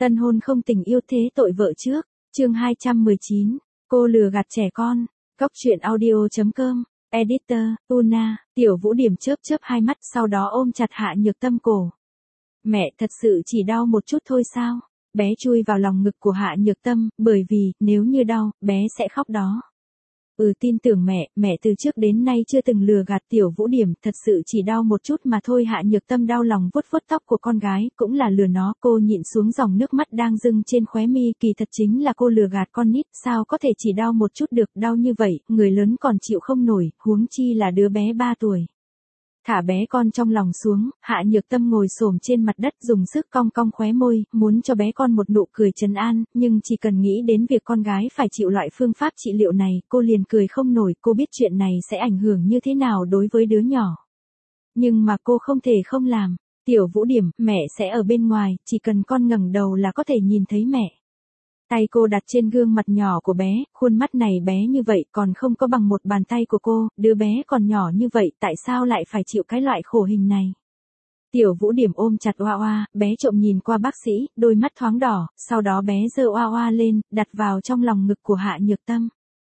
Tân hôn không tình yêu thế tội vợ trước. Chương 219. Cô lừa gạt trẻ con. Cóc truyện audio.com. Editor, Una. Tiểu Vũ Điểm chớp chớp hai mắt, sau đó ôm chặt Hạ Nhược Tâm cổ. Mẹ thật sự chỉ đau một chút thôi sao? Bé chui vào lòng ngực của Hạ Nhược Tâm, bởi vì, nếu như đau, bé sẽ khóc đó. Tin tưởng mẹ từ trước đến nay chưa từng lừa gạt Tiểu Vũ Điểm, thật sự chỉ đau một chút mà thôi. Hạ Nhược Tâm đau lòng vuốt vuốt tóc của con gái, cũng là lừa nó. Cô nhịn xuống dòng nước mắt đang dưng trên khóe mi, kỳ thật chính là cô lừa gạt con nít, sao có thể chỉ đau một chút được, đau như vậy, người lớn còn chịu không nổi, huống chi là đứa bé 3 tuổi. Thả bé con trong lòng xuống, Hạ Nhược Tâm ngồi xổm trên mặt đất dùng sức cong cong khóe môi, muốn cho bé con một nụ cười trấn an, nhưng chỉ cần nghĩ đến việc con gái phải chịu loại phương pháp trị liệu này, cô liền cười không nổi. Cô biết chuyện này sẽ ảnh hưởng như thế nào đối với đứa nhỏ. Nhưng mà cô không thể không làm. Tiểu Vũ Điểm, mẹ sẽ ở bên ngoài, chỉ cần con ngẩng đầu là có thể nhìn thấy mẹ. Tay cô đặt trên gương mặt nhỏ của bé, khuôn mắt này bé như vậy còn không có bằng một bàn tay của cô, đứa bé còn nhỏ như vậy tại sao lại phải chịu cái loại khổ hình này. Tiểu Vũ Điểm ôm chặt Oa Oa, bé trộm nhìn qua bác sĩ, đôi mắt thoáng đỏ, sau đó bé giơ Oa Oa lên, đặt vào trong lòng ngực của Hạ Nhược Tâm.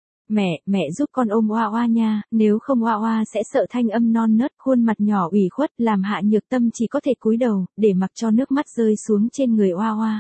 Mẹ giúp con ôm Oa Oa nha, nếu không Oa Oa sẽ sợ. Thanh âm non nớt, khuôn mặt nhỏ ủy khuất, làm Hạ Nhược Tâm chỉ có thể cúi đầu, để mặc cho nước mắt rơi xuống trên người Oa Oa.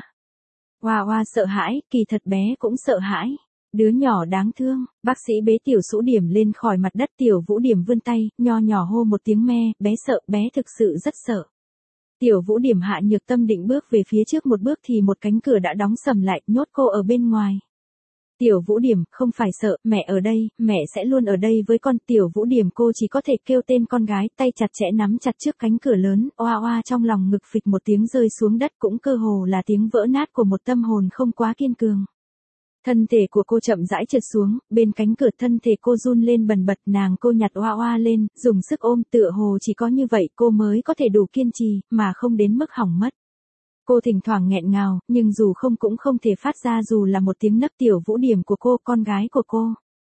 Oa Oa sợ hãi, kỳ thật bé cũng sợ hãi. Đứa nhỏ đáng thương. Bác sĩ bế Tiểu Vũ Điểm lên khỏi mặt đất. Tiểu Vũ Điểm vươn tay, nho nhỏ hô một tiếng me, bé sợ, bé thực sự rất sợ. Tiểu Vũ Điểm. Hạ Nhược Tâm định bước về phía trước một bước thì một cánh cửa đã đóng sầm lại, nhốt cô ở bên ngoài. Tiểu Vũ Điểm, không phải sợ, mẹ ở đây, mẹ sẽ luôn ở đây với con. Tiểu Vũ Điểm cô chỉ có thể kêu tên con gái, tay chặt chẽ nắm chặt trước cánh cửa lớn. Oa Oa trong lòng ngực phịch một tiếng rơi xuống đất, cũng cơ hồ là tiếng vỡ nát của một tâm hồn không quá kiên cường. Thân thể của cô chậm rãi trượt xuống, bên cánh cửa thân thể cô run lên bần bật, cô nhặt Oa Oa lên, dùng sức ôm, tựa hồ chỉ có như vậy cô mới có thể đủ kiên trì, mà không đến mức hỏng mất. Cô thỉnh thoảng nghẹn ngào, nhưng dù không cũng không thể phát ra dù là một tiếng nấc. Tiểu Vũ Điểm của cô, con gái của cô.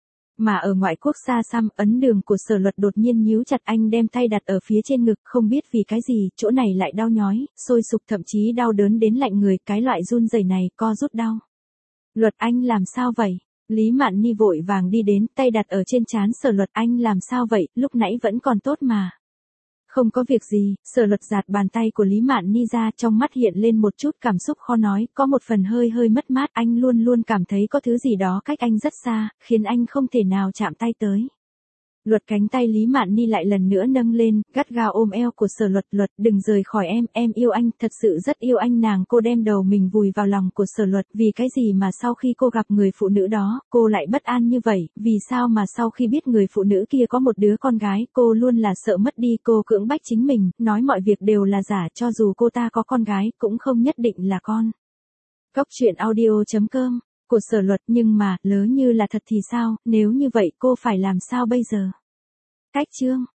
Mà ở ngoại quốc xa xăm, ấn đường của Sở Luật đột nhiên nhíu chặt, anh đem tay đặt ở phía trên ngực, không biết vì cái gì, chỗ này lại đau nhói, sôi sục, thậm chí đau đớn đến lạnh người, cái loại run rẩy này, co rút đau. Luật, anh làm sao vậy? Lý Mạn Ni vội vàng đi đến, tay đặt ở trên trán Sở Luật, anh làm sao vậy, lúc nãy vẫn còn tốt mà. Không có việc gì. Sở Luật giạt bàn tay của Lý Mạn Ni ra, trong mắt hiện lên một chút cảm xúc khó nói, có một phần hơi mất mát. Anh luôn luôn cảm thấy có thứ gì đó cách anh rất xa, khiến anh không thể nào chạm tay tới. Luật. Cánh tay Lý Mạn Ni lại lần nữa nâng lên, gắt gao ôm eo của Sở Luật. Luật, đừng rời khỏi em yêu anh, thật sự rất yêu anh. Cô đem đầu mình vùi vào lòng của Sở Luật. Vì cái gì mà sau khi cô gặp người phụ nữ đó, cô lại bất an như vậy, vì sao mà sau khi biết người phụ nữ kia có một đứa con gái, cô luôn là sợ mất đi, cô cưỡng bách chính mình, nói mọi việc đều là giả, cho dù cô ta có con gái, cũng không nhất định là con. Cóc truyện audio.com. Của Sở Luật, nhưng mà, lỡ như là thật thì sao, nếu như vậy cô phải làm sao bây giờ? Cách chương.